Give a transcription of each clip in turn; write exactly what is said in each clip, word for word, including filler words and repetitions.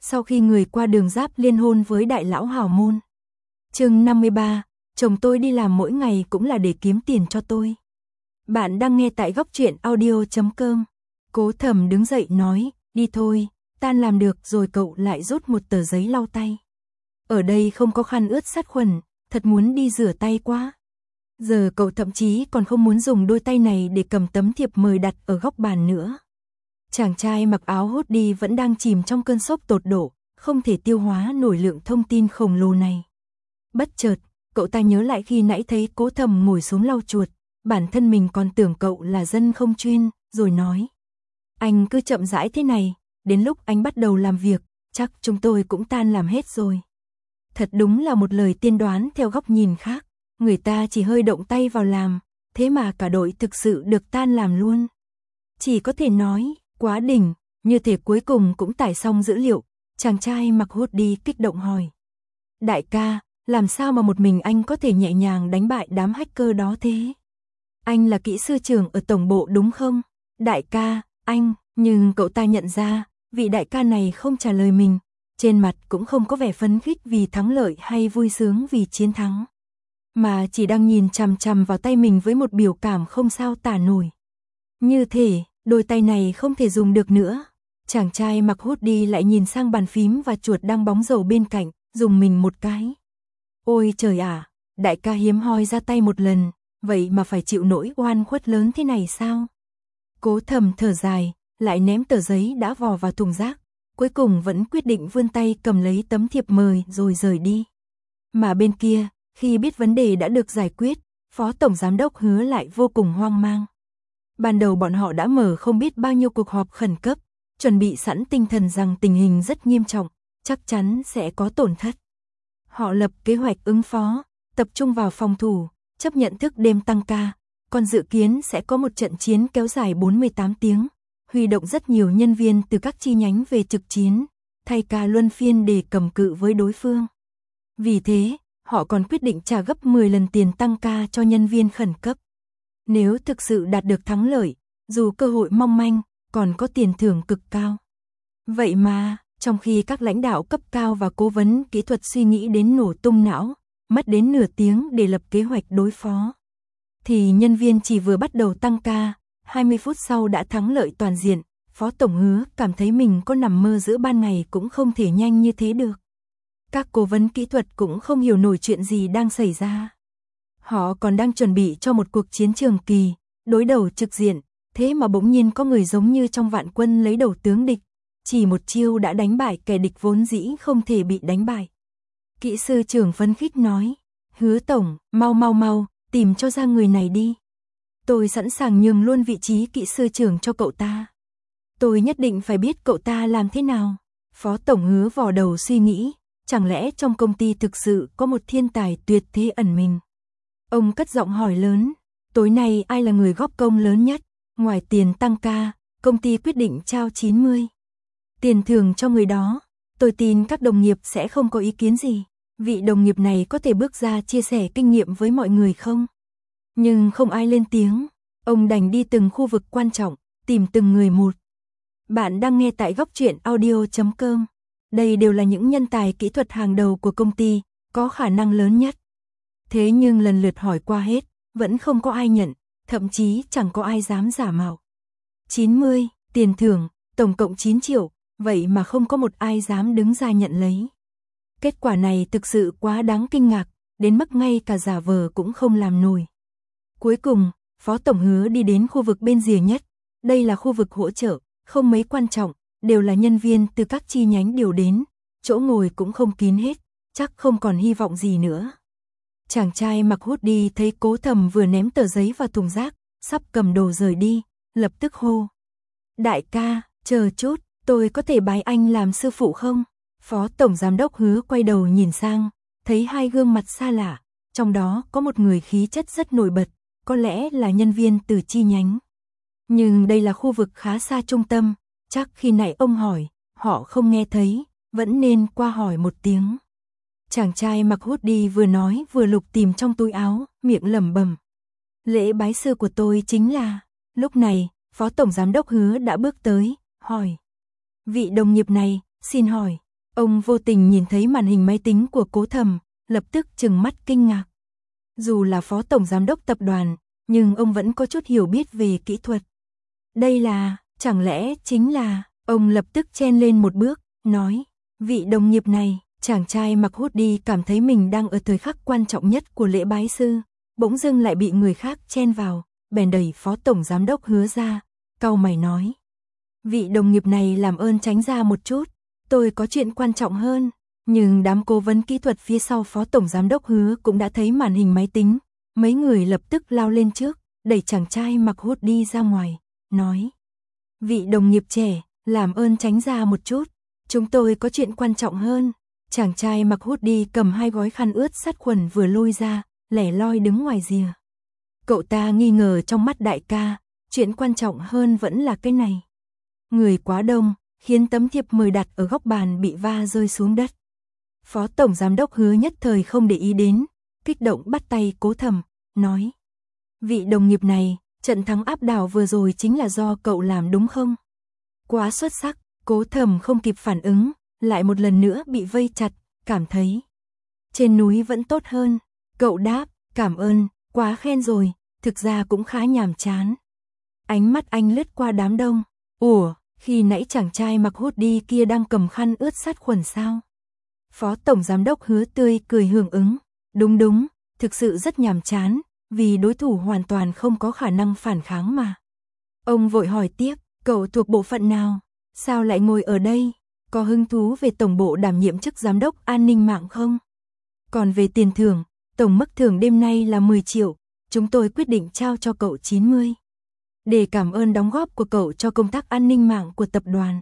sau khi người qua đường Giáp liên hôn với đại lão hào môn. Chương năm mươi ba, chồng tôi đi làm mỗi ngày cũng là để kiếm tiền cho tôi. Bạn đang nghe tại góc truyện audio chấm com. Cố Thẩm đứng dậy nói, đi thôi, tan làm được rồi. Cậu lại rút một tờ giấy lau tay. Ở đây không có khăn ướt sát khuẩn, thật muốn đi rửa tay quá. Giờ cậu thậm chí còn không muốn dùng đôi tay này để cầm tấm thiệp mời đặt ở góc bàn nữa. Chàng trai mặc áo hoodie vẫn đang chìm trong cơn sốc tột độ, không thể tiêu hóa nổi lượng thông tin khổng lồ này. Bất chợt, cậu ta nhớ lại khi nãy thấy Cố Thẩm ngồi xuống lau chuột, bản thân mình còn tưởng cậu là dân không chuyên, rồi nói. Anh cứ chậm rãi thế này, đến lúc anh bắt đầu làm việc, chắc chúng tôi cũng tan làm hết rồi. Thật đúng là một lời tiên đoán theo góc nhìn khác, người ta chỉ hơi động tay vào làm, thế mà cả đội thực sự được tan làm luôn. Chỉ có thể nói, quá đỉnh, như thể cuối cùng cũng tải xong dữ liệu. Chàng trai mặc hoodie kích động hỏi. Đại ca, làm sao mà một mình anh có thể nhẹ nhàng đánh bại đám hacker đó thế? Anh là kỹ sư trưởng ở tổng bộ đúng không? Đại ca, anh, nhưng cậu ta nhận ra, vị đại ca này không trả lời mình, trên mặt cũng không có vẻ phấn khích vì thắng lợi hay vui sướng vì chiến thắng, mà chỉ đang nhìn chằm chằm vào tay mình với một biểu cảm không sao tả nổi. Như thể, đôi tay này không thể dùng được nữa. Chàng trai mặc hoodie lại nhìn sang bàn phím và chuột đang bóng dầu bên cạnh, dùng mình một cái. Ôi trời ạ, đại ca hiếm hoi ra tay một lần, vậy mà phải chịu nỗi oan khuất lớn thế này sao? Cố Thẩm thở dài, lại ném tờ giấy đã vò vào thùng rác, cuối cùng vẫn quyết định vươn tay cầm lấy tấm thiệp mời rồi rời đi. Mà bên kia, khi biết vấn đề đã được giải quyết, Phó Tổng Giám đốc Hứa lại vô cùng hoang mang. Ban đầu bọn họ đã mở không biết bao nhiêu cuộc họp khẩn cấp, chuẩn bị sẵn tinh thần rằng tình hình rất nghiêm trọng, chắc chắn sẽ có tổn thất. Họ lập kế hoạch ứng phó, tập trung vào phòng thủ, chấp nhận thức đêm tăng ca, còn dự kiến sẽ có một trận chiến kéo dài bốn mươi tám tiếng, huy động rất nhiều nhân viên từ các chi nhánh về trực chiến, thay ca luân phiên để cầm cự với đối phương. Vì thế, họ còn quyết định trả gấp mười lần tiền tăng ca cho nhân viên khẩn cấp. Nếu thực sự đạt được thắng lợi, dù cơ hội mong manh, còn có tiền thưởng cực cao. Vậy mà, trong khi các lãnh đạo cấp cao và cố vấn kỹ thuật suy nghĩ đến nổ tung não, mất đến nửa tiếng để lập kế hoạch đối phó, thì nhân viên chỉ vừa bắt đầu tăng ca, hai mươi phút sau đã thắng lợi toàn diện. Phó Tổng Hứa cảm thấy mình có nằm mơ giữa ban ngày cũng không thể nhanh như thế được. Các cố vấn kỹ thuật cũng không hiểu nổi chuyện gì đang xảy ra. Họ còn đang chuẩn bị cho một cuộc chiến trường kỳ, đối đầu trực diện, thế mà bỗng nhiên có người giống như trong vạn quân lấy đầu tướng địch, chỉ một chiêu đã đánh bại kẻ địch vốn dĩ không thể bị đánh bại. Kỹ sư trưởng phấn khích nói, Hứa Tổng, mau mau mau, tìm cho ra người này đi. Tôi sẵn sàng nhường luôn vị trí kỹ sư trưởng cho cậu ta. Tôi nhất định phải biết cậu ta làm thế nào. Phó Tổng Hứa vò đầu suy nghĩ, chẳng lẽ trong công ty thực sự có một thiên tài tuyệt thế ẩn mình. Ông cất giọng hỏi lớn, tối nay ai là người góp công lớn nhất? Ngoài tiền tăng ca, công ty quyết định trao chín mươi tiền thưởng cho người đó. Tôi tin các đồng nghiệp sẽ không có ý kiến gì. Vị đồng nghiệp này có thể bước ra chia sẻ kinh nghiệm với mọi người không? Nhưng không ai lên tiếng. Ông đành đi từng khu vực quan trọng, tìm từng người một. Bạn đang nghe tại góc truyện audio chấm com. Đây đều là những nhân tài kỹ thuật hàng đầu của công ty, có khả năng lớn nhất. Thế nhưng lần lượt hỏi qua hết, vẫn không có ai nhận, thậm chí chẳng có ai dám giả mạo. chín mươi, tiền thưởng, tổng cộng chín triệu, vậy mà không có một ai dám đứng ra nhận lấy. Kết quả này thực sự quá đáng kinh ngạc, đến mức ngay cả giả vờ cũng không làm nổi. Cuối cùng, Phó Tổng Hứa đi đến khu vực bên rìa nhất. Đây là khu vực hỗ trợ, không mấy quan trọng, đều là nhân viên từ các chi nhánh điều đến, chỗ ngồi cũng không kín hết, chắc không còn hy vọng gì nữa. Chàng trai mặc hoodie thấy Cố Thẩm vừa ném tờ giấy vào thùng rác, sắp cầm đồ rời đi, lập tức hô. Đại ca, chờ chút, tôi có thể bái anh làm sư phụ không? Phó Tổng Giám đốc Hứa quay đầu nhìn sang, thấy hai gương mặt xa lạ, trong đó có một người khí chất rất nổi bật, có lẽ là nhân viên từ chi nhánh. Nhưng đây là khu vực khá xa trung tâm, chắc khi nãy ông hỏi, họ không nghe thấy, vẫn nên qua hỏi một tiếng. Chàng trai mặc hoodie vừa nói vừa lục tìm trong túi áo, miệng lẩm bẩm. Lễ bái sư của tôi chính là... Lúc này, Phó Tổng Giám đốc Hứa đã bước tới, hỏi. Vị đồng nghiệp này, xin hỏi, Ông vô tình nhìn thấy màn hình máy tính của Cố Thầm, lập tức trừng mắt kinh ngạc. Dù là phó tổng giám đốc tập đoàn, nhưng ông vẫn có chút hiểu biết về kỹ thuật. Đây là, chẳng lẽ chính là, ông lập tức chen lên một bước, nói, vị đồng nghiệp này, chàng trai mặc hoodie cảm thấy mình đang ở thời khắc quan trọng nhất của lễ bái sư, bỗng dưng lại bị người khác chen vào, bèn đẩy phó tổng giám đốc Hứa ra, cau mày nói. Vị đồng nghiệp này làm ơn tránh ra một chút, tôi có chuyện quan trọng hơn. Nhưng đám cố vấn kỹ thuật phía sau phó tổng giám đốc Hứa cũng đã thấy màn hình máy tính, mấy người lập tức lao lên trước, đẩy chàng trai mặc hoodie ra ngoài, nói. Vị đồng nghiệp trẻ, làm ơn tránh ra một chút, chúng tôi có chuyện quan trọng hơn. Chàng trai mặc hoodie cầm hai gói khăn ướt sát khuẩn vừa lôi ra, lẻ loi đứng ngoài rìa. Cậu ta nghi ngờ trong mắt đại ca, chuyện quan trọng hơn vẫn là cái này. Người quá đông, khiến tấm thiệp mời đặt ở góc bàn bị va rơi xuống đất. Phó tổng giám đốc Hứa nhất thời không để ý đến, kích động bắt tay Cố Thầm, nói. Vị đồng nghiệp này, trận thắng áp đảo vừa rồi chính là do cậu làm đúng không? Quá xuất sắc, Cố Thầm không kịp phản ứng, lại một lần nữa bị vây chặt, cảm thấy. Trên núi vẫn tốt hơn, cậu đáp, cảm ơn, quá khen rồi, thực ra cũng khá nhàm chán. Ánh mắt anh lướt qua đám đông, ủa, khi nãy chàng trai mặc hoodie kia đang cầm khăn ướt sát khuẩn sao? Phó tổng giám đốc Hứa tươi cười hưởng ứng, đúng đúng, thực sự rất nhàm chán, vì đối thủ hoàn toàn không có khả năng phản kháng mà. Ông vội hỏi tiếp, cậu thuộc bộ phận nào? Sao lại ngồi ở đây? Có hứng thú về tổng bộ đảm nhiệm chức giám đốc an ninh mạng không? Còn về tiền thưởng, tổng mức thưởng đêm nay là mười triệu, chúng tôi quyết định trao cho cậu chín mươi. Để cảm ơn đóng góp của cậu cho công tác an ninh mạng của tập đoàn.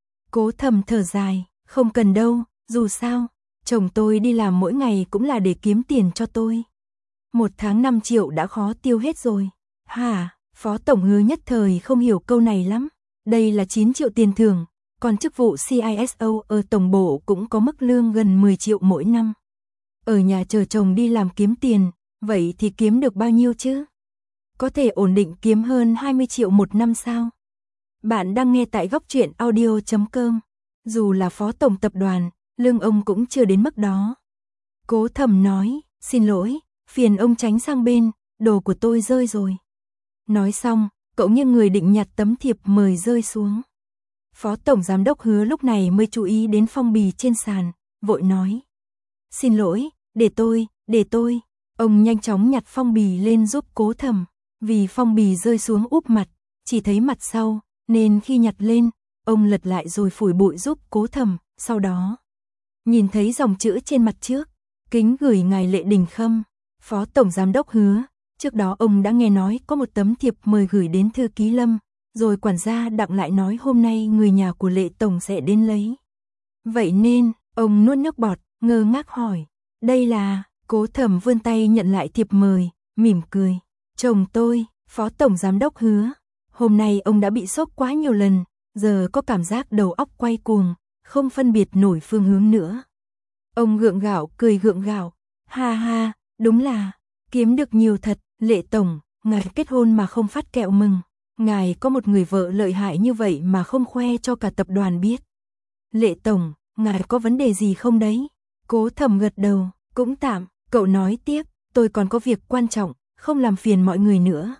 Cố Thầm thở dài, không cần đâu, dù sao, chồng tôi đi làm mỗi ngày cũng là để kiếm tiền cho tôi. Một tháng năm triệu đã khó tiêu hết rồi. Hả, phó tổng Hứa nhất thời không hiểu câu này lắm. Đây là chín triệu tiền thưởng, còn chức vụ xê i ét ô ở tổng bộ cũng có mức lương gần mười triệu mỗi năm. Ở nhà chờ chồng đi làm kiếm tiền, vậy thì kiếm được bao nhiêu chứ? Có thể ổn định kiếm hơn hai mươi triệu một năm sao? Bạn đang nghe tại góc truyện audio chấm com. Dù là phó tổng tập đoàn, lương ông cũng chưa đến mức đó. Cố Thầm nói, xin lỗi, phiền ông tránh sang bên, đồ của tôi rơi rồi. Nói xong, cậu nghiêng người định nhặt tấm thiệp mời rơi xuống. Phó tổng giám đốc Hứa lúc này mới chú ý đến phong bì trên sàn, vội nói. Xin lỗi, để tôi, để tôi. Ông nhanh chóng nhặt phong bì lên giúp Cố Thầm, vì phong bì rơi xuống úp mặt, chỉ thấy mặt sau, nên khi nhặt lên, ông lật lại rồi phủi bụi giúp Cố Thầm, sau đó. Nhìn thấy dòng chữ trên mặt trước, kính gửi ngài Lệ Đình Khâm, phó tổng giám đốc Hứa. Trước đó ông đã nghe nói có một tấm thiệp mời gửi đến thư ký Lâm, rồi quản gia Đặng lại nói hôm nay người nhà của Lệ tổng sẽ đến lấy. Vậy nên, ông nuốt nước bọt, ngơ ngác hỏi, đây là, Cố Thầm vươn tay nhận lại thiệp mời, mỉm cười, chồng tôi, phó tổng giám đốc Hứa. Hôm nay ông đã bị sốc quá nhiều lần, giờ có cảm giác đầu óc quay cuồng, không phân biệt nổi phương hướng nữa. Ông gượng gạo cười gượng gạo, ha ha, đúng là, kiếm được nhiều thật, Lệ tổng, ngài kết hôn mà không phát kẹo mừng, ngài có một người vợ lợi hại như vậy mà không khoe cho cả tập đoàn biết. Lệ tổng, ngài có vấn đề gì không đấy? Cố Thầm gật đầu, cũng tạm, cậu nói tiếp, tôi còn có việc quan trọng, không làm phiền mọi người nữa.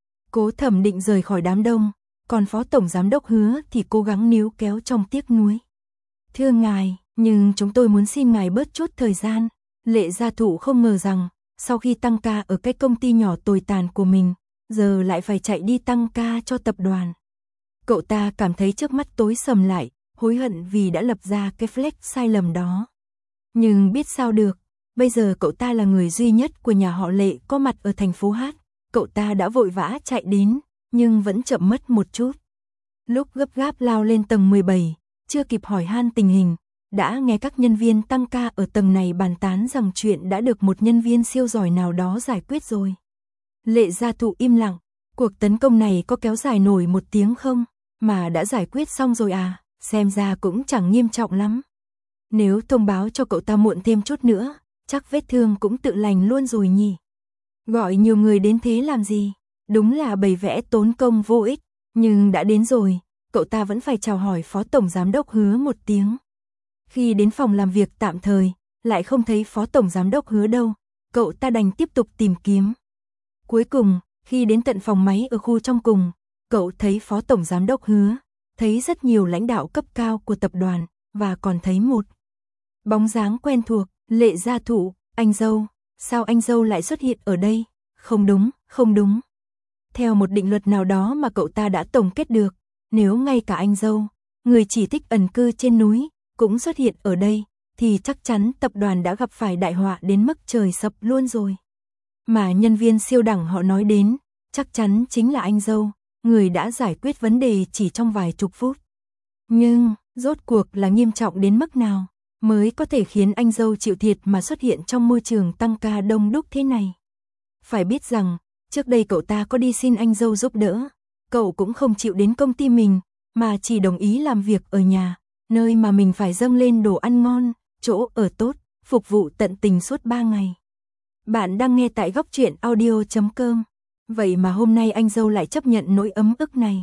Cố Thầm định rời khỏi đám đông, còn phó tổng giám đốc Hứa thì cố gắng níu kéo trong tiếc nuối. Thưa ngài, nhưng chúng tôi muốn xin ngài bớt chút thời gian. Lệ gia thụ không ngờ rằng, sau khi tăng ca ở cái công ty nhỏ tồi tàn của mình, giờ lại phải chạy đi tăng ca cho tập đoàn. Cậu ta cảm thấy trước mắt tối sầm lại, hối hận vì đã lập ra cái flex sai lầm đó. Nhưng biết sao được, bây giờ cậu ta là người duy nhất của nhà họ Lệ có mặt ở thành phố Hát. Cậu ta đã vội vã chạy đến, nhưng vẫn chậm mất một chút. Lúc gấp gáp lao lên tầng mười bảy, chưa kịp hỏi han tình hình, đã nghe các nhân viên tăng ca ở tầng này bàn tán rằng chuyện đã được một nhân viên siêu giỏi nào đó giải quyết rồi. Lệ gia thụ im lặng, cuộc tấn công này có kéo dài nổi một tiếng không, mà đã giải quyết xong rồi à, xem ra cũng chẳng nghiêm trọng lắm. Nếu thông báo cho cậu ta muộn thêm chút nữa, chắc vết thương cũng tự lành luôn rồi nhỉ. Gọi nhiều người đến thế làm gì, đúng là bày vẽ tốn công vô ích, nhưng đã đến rồi, cậu ta vẫn phải chào hỏi phó tổng giám đốc Hứa một tiếng. Khi đến phòng làm việc tạm thời, lại không thấy Phó Tổng Giám đốc Hứa đâu, cậu ta đành tiếp tục tìm kiếm. Cuối cùng, khi đến tận phòng máy ở khu trong cùng, cậu thấy Phó Tổng Giám đốc Hứa, thấy rất nhiều lãnh đạo cấp cao của tập đoàn, và còn thấy một bóng dáng quen thuộc, Lệ Gia Thụ, anh dâu, sao anh dâu lại xuất hiện ở đây? Không đúng, không đúng. Theo một định luật nào đó mà cậu ta đã tổng kết được, nếu ngay cả anh dâu, người chỉ thích ẩn cư trên núi, cũng xuất hiện ở đây, thì chắc chắn tập đoàn đã gặp phải đại họa đến mức trời sập luôn rồi. Mà nhân viên siêu đẳng họ nói đến, chắc chắn chính là anh dâu, người đã giải quyết vấn đề chỉ trong vài chục phút. Nhưng, rốt cuộc là nghiêm trọng đến mức nào, mới có thể khiến anh dâu chịu thiệt mà xuất hiện trong môi trường tăng ca đông đúc thế này. Phải biết rằng, trước đây cậu ta có đi xin anh dâu giúp đỡ, cậu cũng không chịu đến công ty mình, mà chỉ đồng ý làm việc ở nhà, nơi mà mình phải dâng lên đồ ăn ngon, chỗ ở tốt, phục vụ tận tình suốt ba ngày. Bạn đang nghe tại góc truyện audio chấm com. Vậy mà hôm nay anh dâu lại chấp nhận nỗi ấm ức này.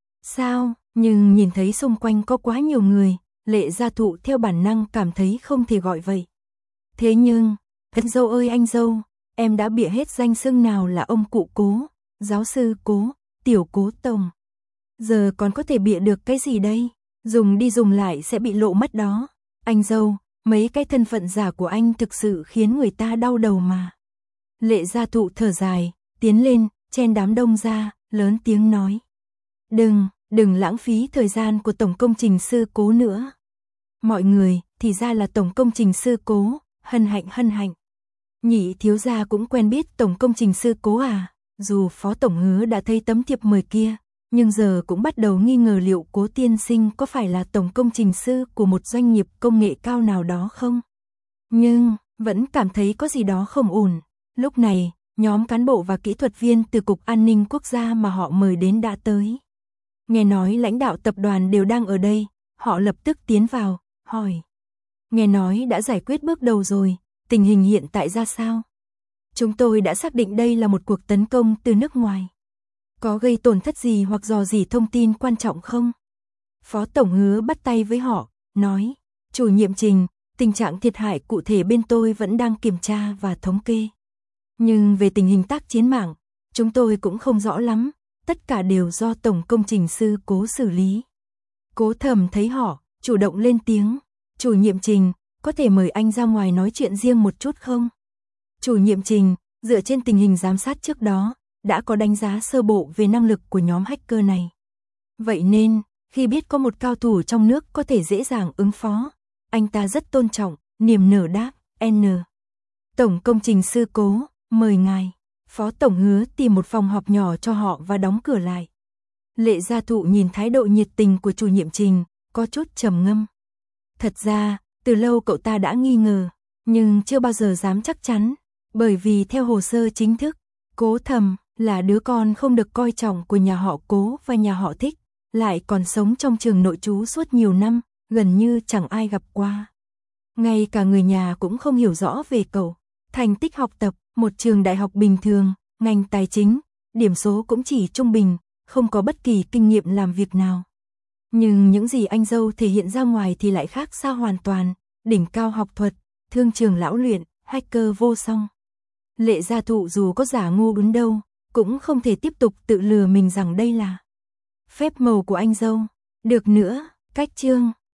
Sao? Nhưng nhìn thấy xung quanh có quá nhiều người, Lệ Gia Thụ theo bản năng cảm thấy không thể gọi vậy. Thế nhưng, anh dâu ơi anh dâu, em đã bịa hết danh xưng nào là ông cụ Cố, giáo sư Cố, tiểu Cố Tổng. Giờ còn có thể bịa được cái gì đây? Dùng đi dùng lại sẽ bị lộ mất đó. Anh dâu, mấy cái thân phận giả của anh thực sự khiến người ta đau đầu mà. Lệ Gia Thụ thở dài, tiến lên, chen đám đông ra, lớn tiếng nói. Đừng, đừng lãng phí thời gian của Tổng Công Trình Sư Cố nữa. Mọi người, thì ra là Tổng Công Trình Sư Cố, hân hạnh hân hạnh. Nhị thiếu gia cũng quen biết Tổng Công Trình Sư Cố à, dù Phó Tổng Hứa đã thấy tấm thiệp mời kia, nhưng giờ cũng bắt đầu nghi ngờ liệu Cố tiên sinh có phải là Tổng Công Trình Sư của một doanh nghiệp công nghệ cao nào đó không. Nhưng, vẫn cảm thấy có gì đó không ổn. Lúc này, nhóm cán bộ và kỹ thuật viên từ Cục An ninh Quốc gia mà họ mời đến đã tới. Nghe nói lãnh đạo tập đoàn đều đang ở đây, họ lập tức tiến vào, hỏi. Nghe nói đã giải quyết bước đầu rồi, tình hình hiện tại ra sao? Chúng tôi đã xác định đây là một cuộc tấn công từ nước ngoài. Có gây tổn thất gì hoặc dò dỉ thông tin quan trọng không? Phó Tổng Hứa bắt tay với họ, nói. Chủ nhiệm Trình, tình trạng thiệt hại cụ thể bên tôi vẫn đang kiểm tra và thống kê. Nhưng về tình hình tác chiến mạng, chúng tôi cũng không rõ lắm, tất cả đều do Tổng Công Trình Sư Cố xử lý. Cố Thầm thấy họ, chủ động lên tiếng. Chủ nhiệm Trình, có thể mời anh ra ngoài nói chuyện riêng một chút không? Chủ nhiệm Trình, dựa trên tình hình giám sát trước đó, đã có đánh giá sơ bộ về năng lực của nhóm hacker này. Vậy nên, khi biết có một cao thủ trong nước có thể dễ dàng ứng phó, anh ta rất tôn trọng, niềm nở đáp, N. Tổng Công Trình Sư Cố, mời ngài. Phó Tổng Hứa tìm một phòng họp nhỏ cho họ và đóng cửa lại. Lệ Gia Thụ nhìn thái độ nhiệt tình của chủ nhiệm Trình, có chút trầm ngâm. Thật ra, từ lâu cậu ta đã nghi ngờ, nhưng chưa bao giờ dám chắc chắn, bởi vì theo hồ sơ chính thức, Cố Thầm là đứa con không được coi trọng của nhà họ Cố và nhà họ Thích, lại còn sống trong trường nội trú suốt nhiều năm, gần như chẳng ai gặp qua. Ngay cả người nhà cũng không hiểu rõ về cậu. Thành tích học tập, một trường đại học bình thường, ngành tài chính, điểm số cũng chỉ trung bình, không có bất kỳ kinh nghiệm làm việc nào. Nhưng những gì anh dâu thể hiện ra ngoài thì lại khác xa hoàn toàn, đỉnh cao học thuật, thương trường lão luyện, hacker vô song. Lệ Gia Thụ dù có giả ngu đến đâu, cũng không thể tiếp tục tự lừa mình rằng đây là phép màu của anh dâu. Được nữa, cách chương,